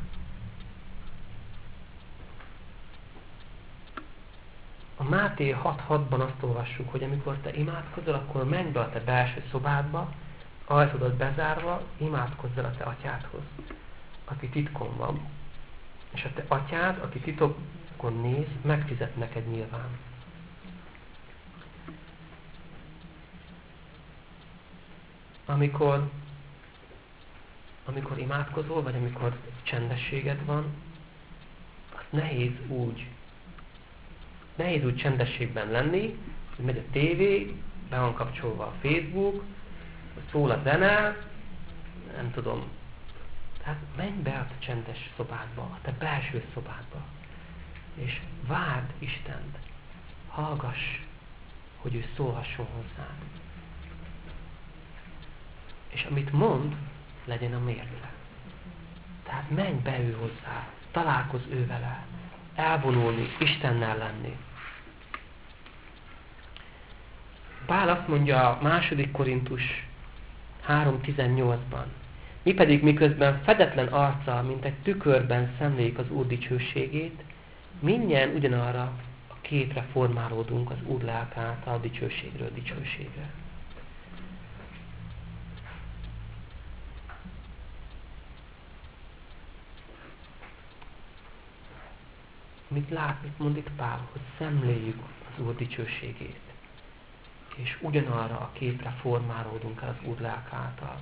A Máté hat hatban azt olvassuk, hogy amikor te imádkozol, akkor menj be a te belső szobádba, ajtódat bezárva, imádkozzál a te atyádhoz, aki titkon van. És a te atyád, aki titokon néz, megfizet neked nyilván. Amikor, amikor imádkozol, vagy amikor csendességed van, az nehéz úgy, nehéz úgy csendességben lenni, hogy megy a tévé, be van kapcsolva a Facebook, szól a zene, nem tudom. Tehát menj be a te csendes szobádba, a te belső szobádba, és várd Istent, hallgass, hogy ő szólhasson hozzád. És amit mond, legyen a mérce. Tehát menj be ő hozzá, találkozz ő vele, elvonulni, Istennel lenni. Pál azt mondja a második Korintus három tizennyolcban. Mi pedig miközben fedetlen arccal, mint egy tükörben szemléljük az Úr dicsőségét, mindnyájan ugyanarra a képre formálódunk az Úr lelke által dicsőségről dicsőségre. Mit lát, mit mond itt Pál, hogy szemléljük az Úr dicsőségét, és ugyanarra a képre formálódunk el az Úr lelke által.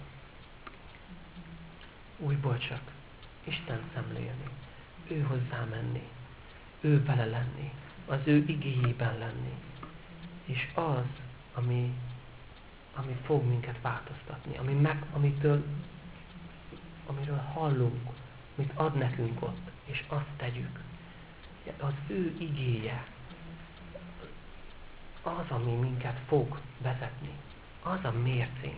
Újból csak Isten szemlélni, ő hozzá menni, ő vele lenni, az ő igéjében lenni, és az, ami, ami fog minket változtatni, ami meg, amitől, amiről hallunk, mit ad nekünk ott, és azt tegyük. Az ő igéje, az, ami minket fog vezetni, az a mércénk.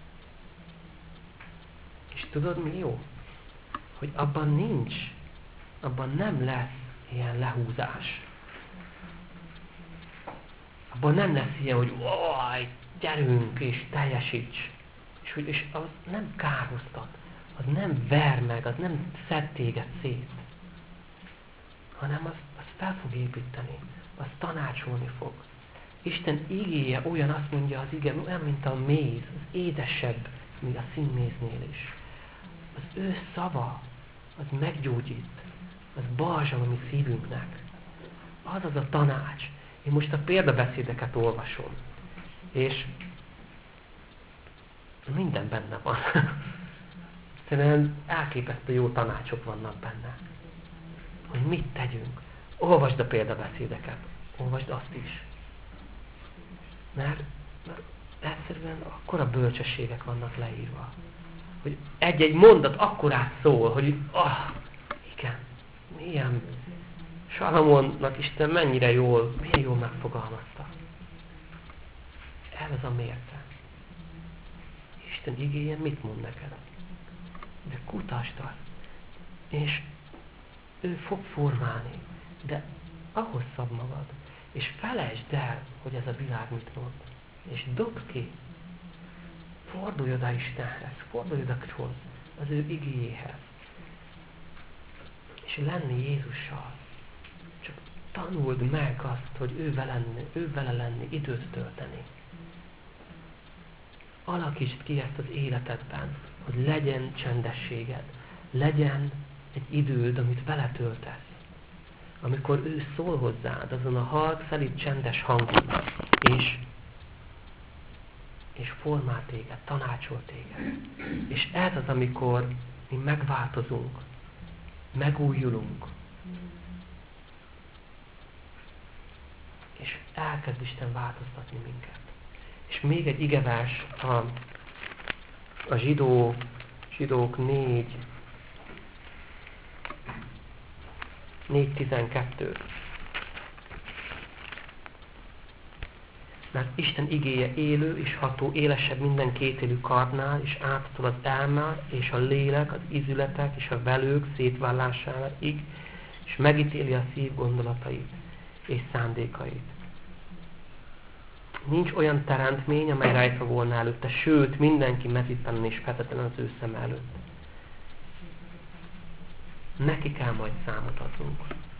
És tudod, mi jó? Hogy abban nincs, abban nem lesz ilyen lehúzás. Abban nem lesz ilyen, hogy oj, gyerünk és teljesíts. És, hogy, és az nem kárhoztat, az nem ver meg, az nem szed téged szét. Hanem az, az fel fog építeni, az tanácsolni fog. Isten igéje olyan, azt mondja az ige, olyan, mint a méz, az édesebb, mint a színméznél is. Az ő szava, az meggyógyít, az balzsam a mi szívünknek. Az az a tanács. Én most a példabeszédeket olvasom, és minden benne van. Szerintem elképesztő jó tanácsok vannak benne. Hogy mit tegyünk. Olvasd a példabeszédeket. Olvasd azt is. Mert, mert egyszerűen akkora bölcsességek vannak leírva. Hogy egy-egy mondat akkorát szól, hogy ah, igen, milyen Salamonnak Isten mennyire jól, milyen jól megfogalmazta. Ez az a mérce. Isten igéje mit mond neked? De kutasd azt. És ő fog formálni. De ahhoz szab magad. És felejtsd el, hogy ez a világ mit mond. És dobd ki. Fordulj oda Istenhez. Fordulj oda hoz az ő igéjéhez. És lenni Jézussal. Csak tanuld meg azt, hogy ő vele lenni, ő vele lenni, időt tölteni. Alakítsd ki ezt az életedben, hogy legyen csendességed. Legyen egy időd, amit vele töltesz. Amikor ő szól hozzád, azon a halk, szelíd, csendes hangon, és, és formál téged, tanácsol téged. És ez az, amikor mi megváltozunk, megújulunk, és elkezd Isten változtatni minket. És még egy igevers a, a zsidó, zsidók négy, négy tizenkettő. Mert Isten igéje élő és ható, élesebb minden kétélű kardnál, és átszól az elme és a lélek, az ízületek és a velők szétválásáig, és megítéli a szív gondolatait és szándékait. Nincs olyan teremtmény, amely rejtve volna előtte, sőt, mindenki mezítelen és fetetlen az ő szem előtt. Neki kell majd számot adnunk.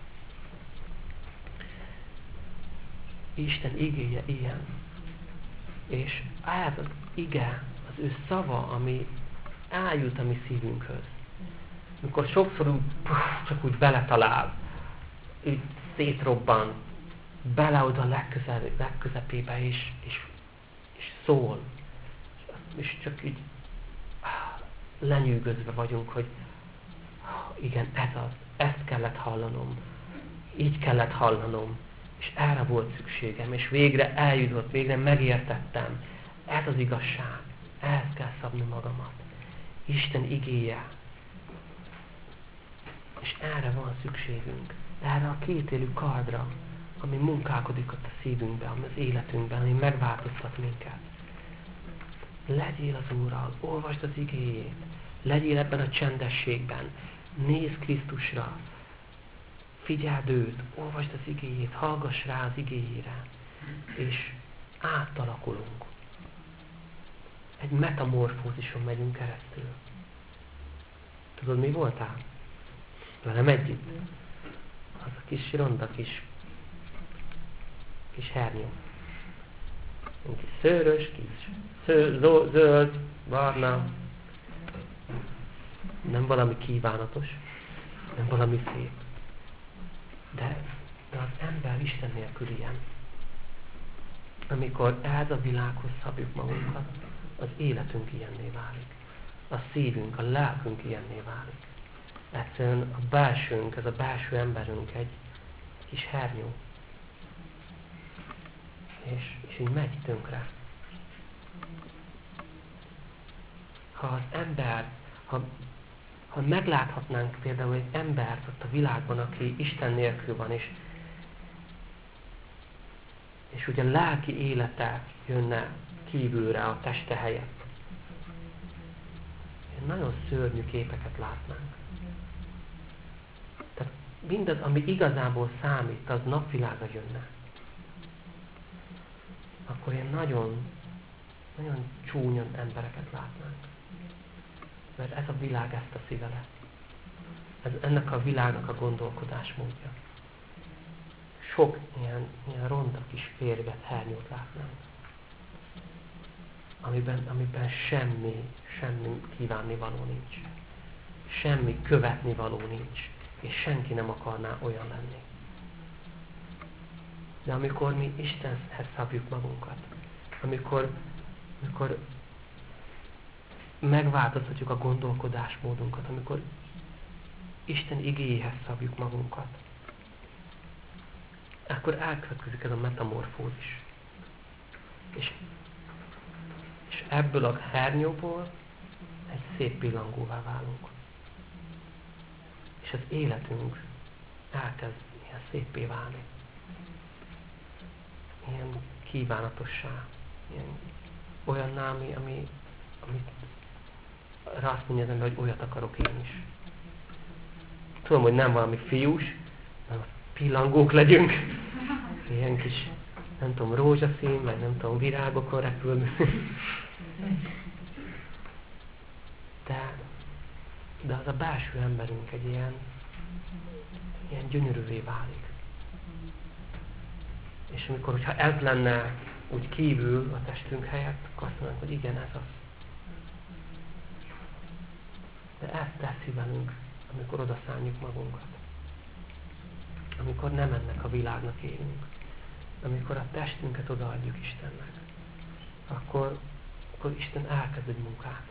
Isten igéje ilyen. És ez az ige, az ő szava, ami eljut a mi szívünkhöz. Mikor sokszor úgy, puff, csak úgy beletalál, úgy szétrobban, bele oda a legközel, legközepébe is, és, és szól. És csak így lenyűgözve vagyunk, hogy igen, ez az, ezt kellett hallanom, így kellett hallanom, és erre volt szükségem, és végre eljutott, végre megértettem. Ez az igazság, ehhez kell szabni magamat. Isten igéje. És erre van szükségünk, erre a kétélű kardra, ami munkálkodik ott a szívünkben, ami az életünkben, ami megváltoztat minket. Legyél az Úrral, olvasd az igéjét, legyél ebben a csendességben, nézz Krisztusra, figyeld őt, olvasd az igéjét, hallgass rá az igéjére, és átalakulunk. Egy metamorfózison megyünk keresztül. Tudod, mi voltál? Velem együtt. Az a kis ronda, kis, kis hernyó. Kis szőrös, kis sző, zöld, barna. Nem valami kívánatos, nem valami szép. De, de az ember Isten nélkül ilyen. Amikor ez a világhoz szabjuk magunkat, az életünk ilyenné válik. A szívünk, a lelkünk ilyenné válik. Egyszerűen a belsőnk, ez a belső emberünk egy kis hernyó. És, és így megy tönkre. Ha az ember, ha, ha megláthatnánk például egy embert ott a világban, aki Isten nélkül van, és, és ugye lelki élete jönne kívülre a teste helyett. Nagyon szörnyű képeket látnánk. Tehát mindaz, ami igazából számít, az napvilága jönne. Akkor ilyen nagyon, nagyon csúnyan embereket látnánk. Mert ez a világ ezt a szíve lett. Ez ennek a világnak a gondolkodásmódja. sok ilyen, ilyen ronda kis férget, hernyót látnánk. Amiben, amiben semmi, semmi kívánnivaló nincs. Semmi követnivaló nincs. És senki nem akarná olyan lenni. De amikor mi Istenhez szabjuk magunkat, amikor, amikor megváltoztatjuk a gondolkodásmódunkat, amikor Isten igéjéhez szabjuk magunkat, akkor elkövetkezik ez a metamorfózis. És, és ebből a hernyóból egy szép pillangóvá válunk. És az életünk elkezd ilyen szépé válni. Ilyen kívánatossá. Ilyen olyanná, ami, ami, amit rá azt mondja az ember, hogy olyat akarok én is. Tudom, hogy nem valami fiús, hanem pillangók legyünk. Ilyen kis, nem tudom, rózsaszín, meg nem tudom, virágokon repülni. De, de az a belső emberünk egy ilyen, ilyen gyönyörűvé válik. És amikor, hogyha ez lenne úgy kívül a testünk helyett, akkor azt mondanánk, hogy igen, ez az. De ezt teszi velünk, amikor odaszálljuk magunkat. Amikor nem ennek a világnak élünk. Amikor a testünket odaadjuk Istennek. Akkor, akkor Isten elkezd egy munkát.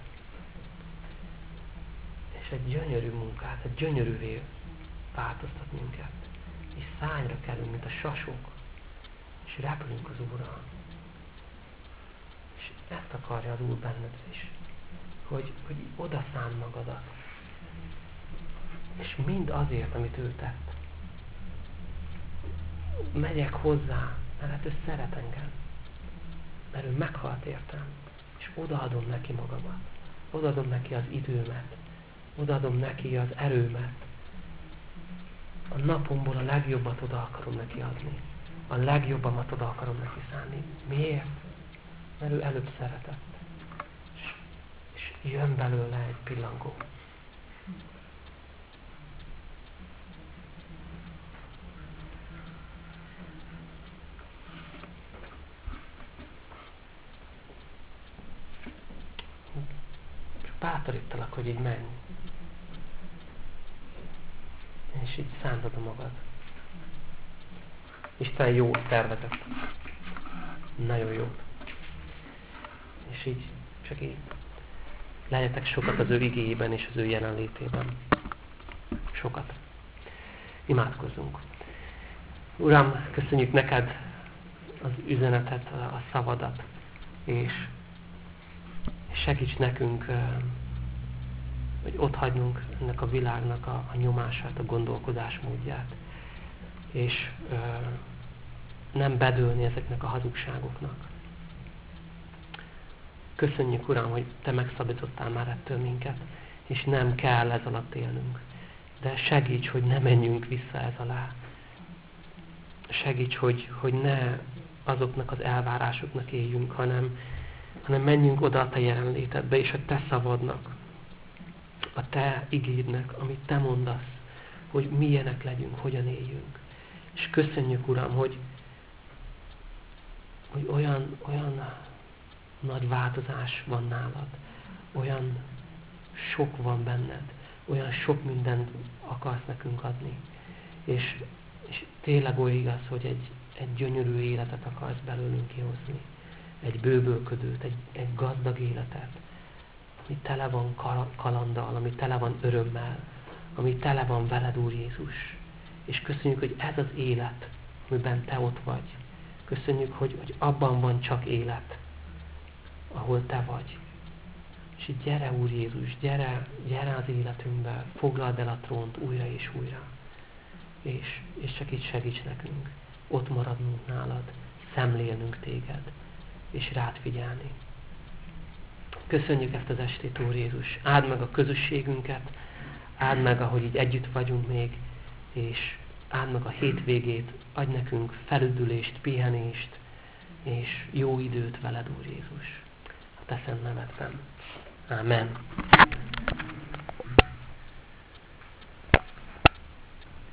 És egy gyönyörű munkát, egy gyönyörűvé változtat minket. És szányra kerül, mint a sasok. És repülünk az Úrral. És ezt akarja az Úr benned is. Hogy, hogy odaszán magadat. És mind azért, amit ő tett. Megyek hozzá, mert ő szeret engem. Mert ő meghalt értem. És odaadom neki magamat. Odaadom neki az időmet. Odaadom neki az erőmet. A napomból a legjobbat oda akarom neki adni. A legjobbamat oda akarom neki szánni. Miért? Mert ő előbb szeretett. És, és jön belőle egy pillangó. Csak bátorítalak, hogy így menj. És így szántad a magad. Isten jó tervezett. Nagyon jó. És így, csak így legyetek sokat az ő igéjében és az ő jelenlétében. Sokat. Imádkozzunk. Uram, köszönjük neked az üzenetet, a szavadat, és segíts nekünk, hogy otthagynunk ennek a világnak a, a nyomását, a gondolkodásmódját, és ö, nem bedőlni ezeknek a hazugságoknak. Köszönjük, Uram, hogy Te megszabadítottál már ettől minket, és nem kell ez alatt élnünk. De segíts, hogy ne menjünk vissza ez alá. Segíts, hogy, hogy ne azoknak az elvárásoknak éljünk, hanem, hanem menjünk oda a Te jelenlétedbe, és a Te szavadnak, a Te igédnek, amit Te mondasz, hogy milyenek legyünk, hogyan éljünk. És köszönjük, Uram, hogy, hogy olyan, olyan nagy változás van nálad, olyan sok van benned, olyan sok mindent akarsz nekünk adni. És, és tényleg olyan igaz, hogy egy, egy gyönyörű életet akarsz belőlünk kihozni. Egy bőbölködőt, egy, egy gazdag életet, ami tele van kalanddal, ami tele van örömmel, ami tele van veled, Úr Jézus. És köszönjük, hogy ez az élet, amiben Te ott vagy. Köszönjük, hogy, hogy abban van csak élet, ahol Te vagy. És így gyere, Úr Jézus, gyere, gyere az életünkbe, foglald el a trónt újra és újra. És, és csak így segíts nekünk, ott maradnunk nálad, szemlélnünk Téged, és rád figyelni. Köszönjük ezt az estét, Úr Jézus. Áld meg a közösségünket, áld meg, ahogy így együtt vagyunk még, és áld meg a hétvégét, adj nekünk felüdülést, pihenést, és jó időt veled, Úr Jézus. A Te szent nevedben. Amen.